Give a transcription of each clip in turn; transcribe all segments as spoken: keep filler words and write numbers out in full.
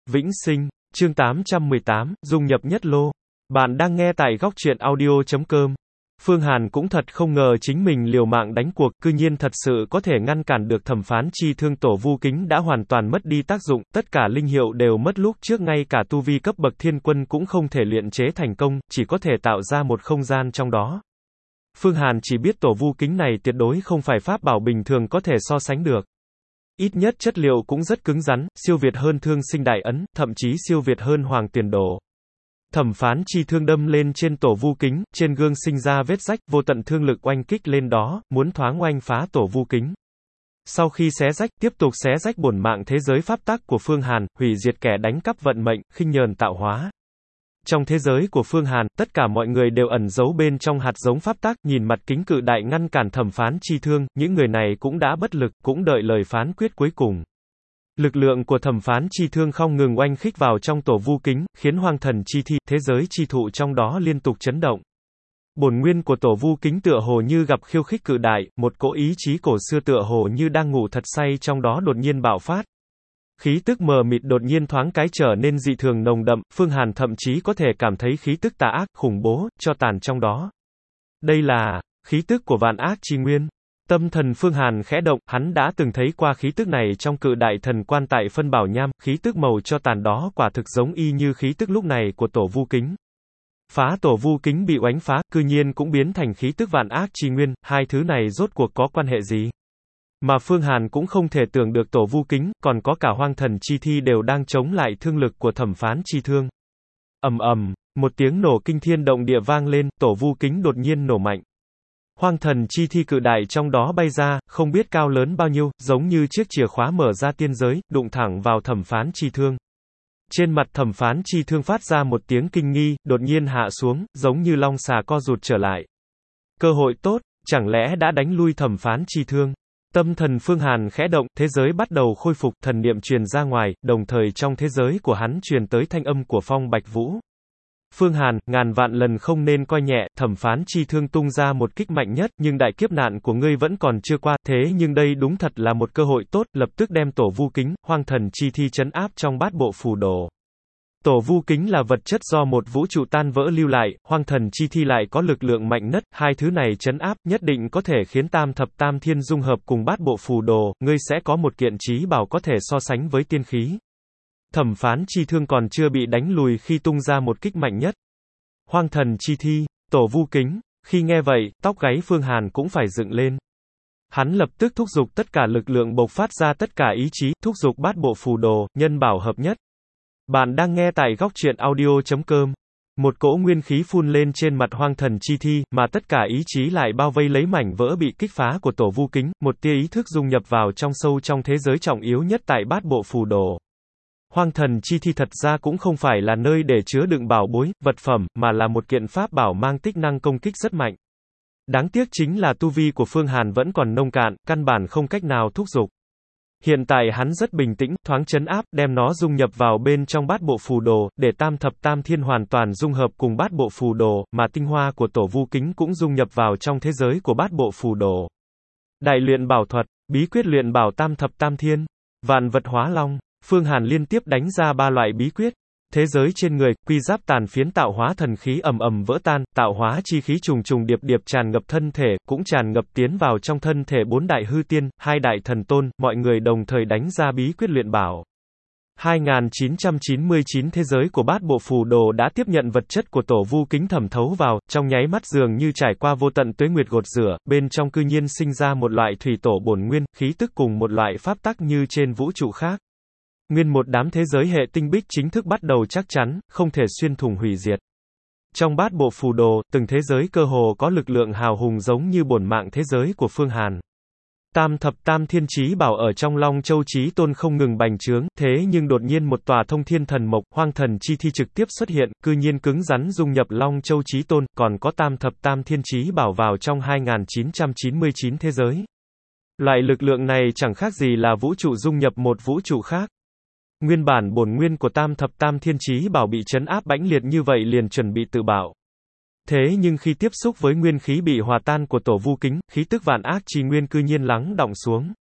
Vĩnh sinh, chương tám trăm mười tám, dung nhập nhất lô. Bạn đang nghe tại góc truyện audio chấm com. Phương Hàn cũng thật không ngờ chính mình liều mạng đánh cuộc, cư nhiên thật sự có thể ngăn cản được thẩm phán chi thương. Tổ vu kính đã hoàn toàn mất đi tác dụng, tất cả linh hiệu đều mất, lúc trước ngay cả tu vi cấp bậc thiên quân cũng không thể luyện chế thành công, chỉ có thể tạo ra một không gian trong đó. Phương Hàn chỉ biết tổ vu kính này tuyệt đối không phải pháp bảo bình thường có thể so sánh được. Ít nhất chất liệu cũng rất cứng rắn, siêu việt hơn thương sinh đại ấn, thậm chí siêu việt hơn hoàng tiền đồ. Thẩm phán chi thương đâm lên trên tổ vu kính, trên gương sinh ra vết rách, vô tận thương lực oanh kích lên đó, muốn thoáng oanh phá tổ vu kính. Sau khi xé rách, tiếp tục xé rách bổn mạng thế giới pháp tắc của Phương Hàn, hủy diệt kẻ đánh cắp vận mệnh, khinh nhờn tạo hóa. Trong thế giới của Phương Hàn, tất cả mọi người đều ẩn giấu bên trong hạt giống pháp tắc, nhìn mặt kính cự đại ngăn cản thẩm phán chi thương, những người này cũng đã bất lực, cũng đợi lời phán quyết cuối cùng. Lực lượng của thẩm phán chi thương không ngừng oanh khích vào trong tổ vu kính, khiến hoang thần chi thi, thế giới chi thụ trong đó liên tục chấn động. Bổn nguyên của tổ vu kính tựa hồ như gặp khiêu khích cự đại, một cỗ ý chí cổ xưa tựa hồ như đang ngủ thật say trong đó đột nhiên bạo phát. Khí tức mờ mịt đột nhiên thoáng cái trở nên dị thường nồng đậm, Phương Hàn thậm chí có thể cảm thấy khí tức tà ác, khủng bố, cho tàn trong đó. Đây là khí tức của vạn ác chi nguyên. Tâm thần Phương Hàn khẽ động, hắn đã từng thấy qua khí tức này trong cự đại thần quan tại phân bảo nham, khí tức màu cho tàn đó quả thực giống y như khí tức lúc này của tổ vu kính. Phá tổ vu kính bị oánh phá, cư nhiên cũng biến thành khí tức vạn ác chi nguyên, hai thứ này rốt cuộc có quan hệ gì? Mà Phương Hàn cũng không thể tưởng được tổ vu kính, còn có cả hoang thần chi thi đều đang chống lại thương lực của thẩm phán chi thương. Ầm ầm, một tiếng nổ kinh thiên động địa vang lên, tổ vu kính đột nhiên nổ mạnh. Hoang thần chi thi cự đại trong đó bay ra, không biết cao lớn bao nhiêu, giống như chiếc chìa khóa mở ra tiên giới, đụng thẳng vào thẩm phán chi thương. Trên mặt thẩm phán chi thương phát ra một tiếng kinh nghi, đột nhiên hạ xuống, giống như long xà co rụt trở lại. Cơ hội tốt, chẳng lẽ đã đánh lui thẩm phán chi thương? Tâm thần Phương Hàn khẽ động, thế giới bắt đầu khôi phục, thần niệm truyền ra ngoài, đồng thời trong thế giới của hắn truyền tới thanh âm của Phong Bạch Vũ. Phương Hàn, ngàn vạn lần không nên coi nhẹ, thẩm phán chi thương tung ra một kích mạnh nhất, nhưng đại kiếp nạn của ngươi vẫn còn chưa qua, thế nhưng đây đúng thật là một cơ hội tốt, lập tức đem tổ vu kính, hoang thần chi thi trấn áp trong bát bộ phù đồ. Tổ vu kính là vật chất do một vũ trụ tan vỡ lưu lại, hoang thần chi thi lại có lực lượng mạnh nhất, hai thứ này trấn áp, nhất định có thể khiến tam thập tam thiên dung hợp cùng bát bộ phù đồ, ngươi sẽ có một kiện trí bảo có thể so sánh với tiên khí. Thẩm phán chi thương còn chưa bị đánh lùi khi tung ra một kích mạnh nhất. Hoang thần chi thi, tổ vu kính, khi nghe vậy, tóc gáy Phương Hàn cũng phải dựng lên. Hắn lập tức thúc giục tất cả lực lượng bộc phát ra tất cả ý chí, thúc giục bát bộ phù đồ, nhân bảo hợp nhất. Bạn đang nghe tại góc truyện audio chấm com. Một cỗ nguyên khí phun lên trên mặt hoang thần chi thi, mà tất cả ý chí lại bao vây lấy mảnh vỡ bị kích phá của tổ vu kính, một tia ý thức dung nhập vào trong sâu trong thế giới trọng yếu nhất tại bát bộ phù đồ. Hoang thần chi thi thật ra cũng không phải là nơi để chứa đựng bảo bối, vật phẩm, mà là một kiện pháp bảo mang tích năng công kích rất mạnh. Đáng tiếc chính là tu vi của Phương Hàn vẫn còn nông cạn, căn bản không cách nào thúc giục. Hiện tại hắn rất bình tĩnh, thoáng trấn áp, đem nó dung nhập vào bên trong bát bộ phù đồ, để tam thập tam thiên hoàn toàn dung hợp cùng bát bộ phù đồ, mà tinh hoa của tổ vu kính cũng dung nhập vào trong thế giới của bát bộ phù đồ. Đại luyện bảo thuật, bí quyết luyện bảo tam thập tam thiên, vạn vật hóa long, Phương Hàn liên tiếp đánh ra ba loại bí quyết. Thế giới trên người, quy giáp tàn phiến tạo hóa thần khí ầm ầm vỡ tan, tạo hóa chi khí trùng trùng điệp điệp tràn ngập thân thể, cũng tràn ngập tiến vào trong thân thể bốn đại hư tiên, hai đại thần tôn, mọi người đồng thời đánh ra bí quyết luyện bảo. hai nghìn chín trăm chín mươi chín Thế giới của bát bộ phù đồ đã tiếp nhận vật chất của tổ vu kính thẩm thấu vào, trong nháy mắt dường như trải qua vô tận tuế nguyệt gột rửa, bên trong cư nhiên sinh ra một loại thủy tổ bổn nguyên, khí tức cùng một loại pháp tắc như trên vũ trụ khác. Nguyên một đám thế giới hệ tinh bích chính thức bắt đầu chắc chắn, không thể xuyên thủng hủy diệt. Trong bát bộ phù đồ, từng thế giới cơ hồ có lực lượng hào hùng giống như bổn mạng thế giới của Phương Hàn. Tam thập tam thiên chí bảo ở trong Long Châu Chí Tôn không ngừng bành trướng, thế nhưng đột nhiên một tòa thông thiên thần mộc, hoang thần chi thi trực tiếp xuất hiện, cư nhiên cứng rắn dung nhập Long Châu Chí Tôn, còn có tam thập tam thiên chí bảo vào trong hai nghìn chín trăm chín mươi chín thế giới. Loại lực lượng này chẳng khác gì là vũ trụ dung nhập một vũ trụ khác. Nguyên bản bổn nguyên của tam thập tam thiên chí bảo bị trấn áp mãnh liệt như vậy liền chuẩn bị tự bạo. Thế nhưng khi tiếp xúc với nguyên khí bị hòa tan của tổ vu kính, khí tức vạn ác chi nguyên cư nhiên lắng đọng xuống.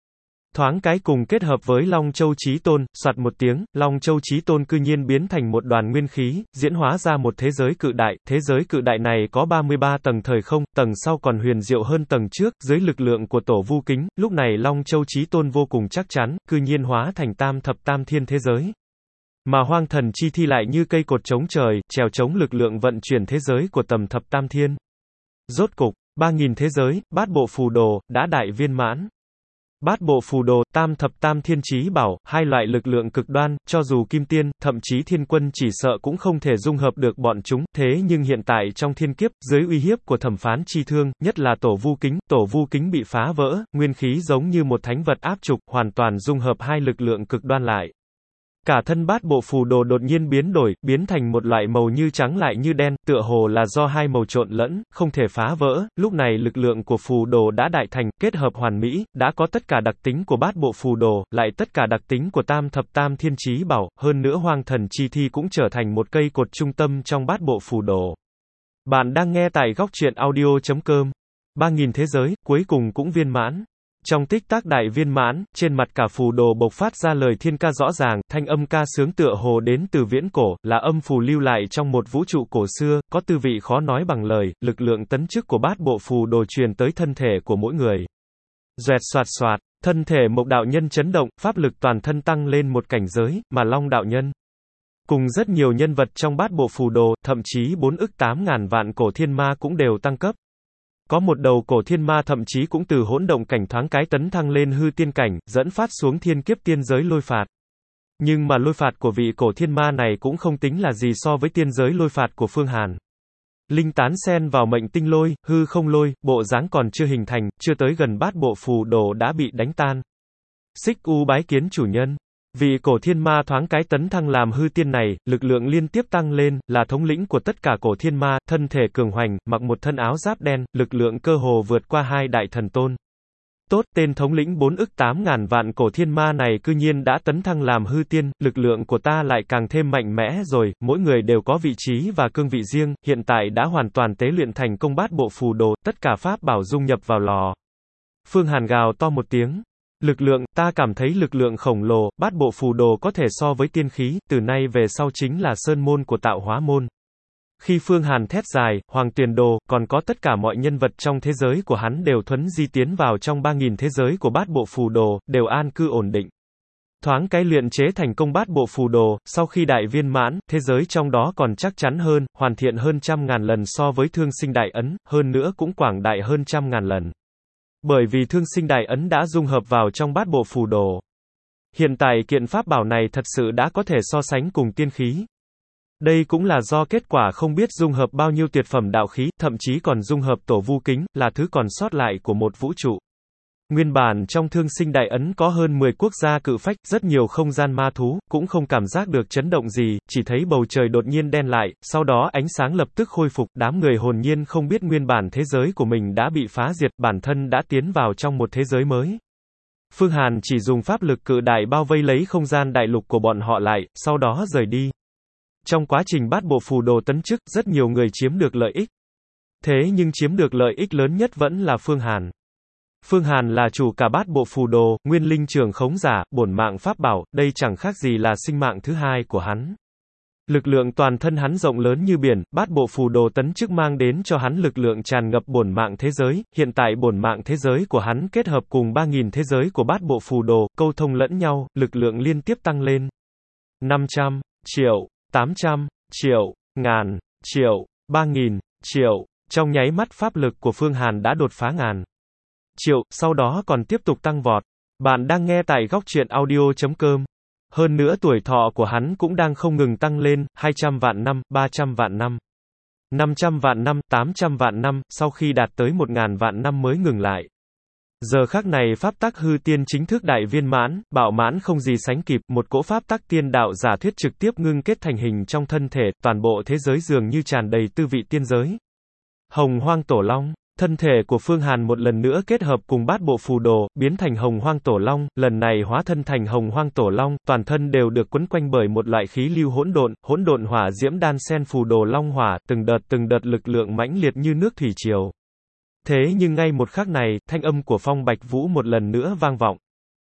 Thoáng cái cùng kết hợp với Long Châu Chí Tôn, soạt một tiếng, Long Châu Chí Tôn cư nhiên biến thành một đoàn nguyên khí, diễn hóa ra một thế giới cự đại, thế giới cự đại này có ba mươi ba tầng thời không, tầng sau còn huyền diệu hơn tầng trước, dưới lực lượng của tổ vu kính, lúc này Long Châu Chí Tôn vô cùng chắc chắn, cư nhiên hóa thành tam thập tam thiên thế giới. Mà hoang thần chi thi lại như cây cột chống trời, trèo chống lực lượng vận chuyển thế giới của tầm thập tam thiên. Rốt cục, ba nghìn thế giới, bát bộ phù đồ, đã đại viên mãn. Bát bộ phù đồ, tam thập tam thiên chí bảo, hai loại lực lượng cực đoan, cho dù kim tiên, thậm chí thiên quân chỉ sợ cũng không thể dung hợp được bọn chúng, thế nhưng hiện tại trong thiên kiếp, dưới uy hiếp của thẩm phán chi thương, nhất là tổ vu kính, tổ vu kính bị phá vỡ, nguyên khí giống như một thánh vật áp trục, hoàn toàn dung hợp hai lực lượng cực đoan lại. Cả thân bát bộ phù đồ đột nhiên biến đổi, biến thành một loại màu như trắng lại như đen, tựa hồ là do hai màu trộn lẫn, không thể phá vỡ, lúc này lực lượng của phù đồ đã đại thành, kết hợp hoàn mỹ, đã có tất cả đặc tính của bát bộ phù đồ, lại tất cả đặc tính của tam thập tam thiên chí bảo, hơn nữa hoang thần chi thi cũng trở thành một cây cột trung tâm trong bát bộ phù đồ. Bạn đang nghe tại góc truyện audio chấm com. ba nghìn thế giới, cuối cùng cũng viên mãn. Trong tích tắc đại viên mãn, trên mặt cả phù đồ bộc phát ra lời thiên ca rõ ràng, thanh âm ca sướng tựa hồ đến từ viễn cổ, là âm phù lưu lại trong một vũ trụ cổ xưa, có tư vị khó nói bằng lời, lực lượng tấn chức của bát bộ phù đồ truyền tới thân thể của mỗi người. Doẹt xoạt xoạt, thân thể Mộc đạo nhân chấn động, pháp lực toàn thân tăng lên một cảnh giới, mà Long đạo nhân cùng rất nhiều nhân vật trong bát bộ phù đồ, thậm chí bốn ức tám ngàn vạn cổ thiên ma cũng đều tăng cấp. Có một đầu cổ thiên ma thậm chí cũng từ hỗn động cảnh thoáng cái tấn thăng lên hư tiên cảnh, dẫn phát xuống thiên kiếp tiên giới lôi phạt. Nhưng mà lôi phạt của vị cổ thiên ma này cũng không tính là gì so với tiên giới lôi phạt của Phương Hàn. Linh tán xen vào mệnh tinh lôi, hư không lôi, bộ dáng còn chưa hình thành, chưa tới gần bát bộ phù đồ đã bị đánh tan. Xích U bái kiến chủ nhân. Vị cổ thiên ma thoáng cái tấn thăng làm hư tiên này, lực lượng liên tiếp tăng lên, là thống lĩnh của tất cả cổ thiên ma, thân thể cường hoành, mặc một thân áo giáp đen, lực lượng cơ hồ vượt qua hai đại thần tôn. Tốt, tên thống lĩnh bốn ức tám ngàn vạn cổ thiên ma này cư nhiên đã tấn thăng làm hư tiên, lực lượng của ta lại càng thêm mạnh mẽ rồi, mỗi người đều có vị trí và cương vị riêng, hiện tại đã hoàn toàn tế luyện thành công bát bộ phù đồ, tất cả pháp bảo dung nhập vào lò. Phương Hàn gào to một tiếng. Lực lượng, ta cảm thấy lực lượng khổng lồ, bát bộ phù đồ có thể so với tiên khí, từ nay về sau chính là sơn môn của tạo hóa môn. Khi Phương Hàn thét dài, Hoàng Tuyền Đồ, còn có tất cả mọi nhân vật trong thế giới của hắn đều thuấn di tiến vào trong ba nghìn thế giới của bát bộ phù đồ, đều an cư ổn định. Thoáng cái luyện chế thành công bát bộ phù đồ, sau khi đại viên mãn, thế giới trong đó còn chắc chắn hơn, hoàn thiện hơn trăm ngàn lần so với thương sinh đại ấn, hơn nữa cũng quảng đại hơn trăm ngàn lần. Bởi vì thương sinh đại ấn đã dung hợp vào trong bát bộ phù đồ. Hiện tại kiện pháp bảo này thật sự đã có thể so sánh cùng tiên khí. Đây cũng là do kết quả không biết dung hợp bao nhiêu tuyệt phẩm đạo khí, thậm chí còn dung hợp tổ vu kính, là thứ còn sót lại của một vũ trụ. Nguyên bản trong thương sinh đại ấn có hơn mười quốc gia cự phách, rất nhiều không gian ma thú, cũng không cảm giác được chấn động gì, chỉ thấy bầu trời đột nhiên đen lại, sau đó ánh sáng lập tức khôi phục, đám người hồn nhiên không biết nguyên bản thế giới của mình đã bị phá diệt, bản thân đã tiến vào trong một thế giới mới. Phương Hàn chỉ dùng pháp lực cự đại bao vây lấy không gian đại lục của bọn họ lại, sau đó rời đi. Trong quá trình bát bộ phù đồ tấn chức, rất nhiều người chiếm được lợi ích. Thế nhưng chiếm được lợi ích lớn nhất vẫn là Phương Hàn. Phương Hàn là chủ cả bát bộ phù đồ, nguyên linh trưởng khống giả, bổn mạng pháp bảo, đây chẳng khác gì là sinh mạng thứ hai của hắn. Lực lượng toàn thân hắn rộng lớn như biển, bát bộ phù đồ tấn chức mang đến cho hắn lực lượng tràn ngập bổn mạng thế giới, hiện tại bổn mạng thế giới của hắn kết hợp cùng ba nghìn thế giới của bát bộ phù đồ, câu thông lẫn nhau, lực lượng liên tiếp tăng lên. năm trăm, triệu, tám trăm, triệu, ngàn, triệu, ba nghìn, triệu, trong nháy mắt pháp lực của Phương Hàn đã đột phá ngàn triệu, sau đó còn tiếp tục tăng vọt. Bạn đang nghe tại góc truyện audio chấm com. Hơn nữa tuổi thọ của hắn cũng đang không ngừng tăng lên, hai trăm vạn năm, ba trăm vạn năm, năm trăm vạn năm, tám trăm vạn năm, sau khi đạt tới một nghìn vạn năm mới ngừng lại. Giờ khắc này pháp tắc hư tiên chính thức đại viên mãn, bạo mãn không gì sánh kịp, một cỗ pháp tắc tiên đạo giả thuyết trực tiếp ngưng kết thành hình trong thân thể, toàn bộ thế giới dường như tràn đầy tư vị tiên giới. Hồng Hoang Tổ Long. Thân thể của Phương Hàn một lần nữa kết hợp cùng bát bộ phù đồ, biến thành Hồng Hoang Tổ Long, lần này hóa thân thành Hồng Hoang Tổ Long, toàn thân đều được quấn quanh bởi một loại khí lưu hỗn độn, hỗn độn hỏa diễm đan xen phù đồ long hỏa, từng đợt từng đợt lực lượng mãnh liệt như nước thủy triều. Thế nhưng ngay một khắc này, thanh âm của Phong Bạch Vũ một lần nữa vang vọng.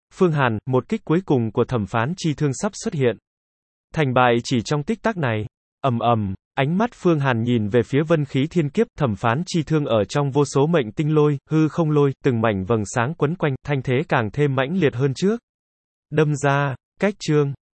Phương Hàn, một kích cuối cùng của thẩm phán chi thương sắp xuất hiện. Thành bại chỉ trong tích tắc này. Ầm ầm, ánh mắt Phương Hàn nhìn về phía vân khí thiên kiếp, thẩm phán chi thương ở trong vô số mệnh tinh lôi, hư không lôi, từng mảnh vầng sáng quấn quanh, thanh thế càng thêm mãnh liệt hơn trước. Đâm ra, cách chương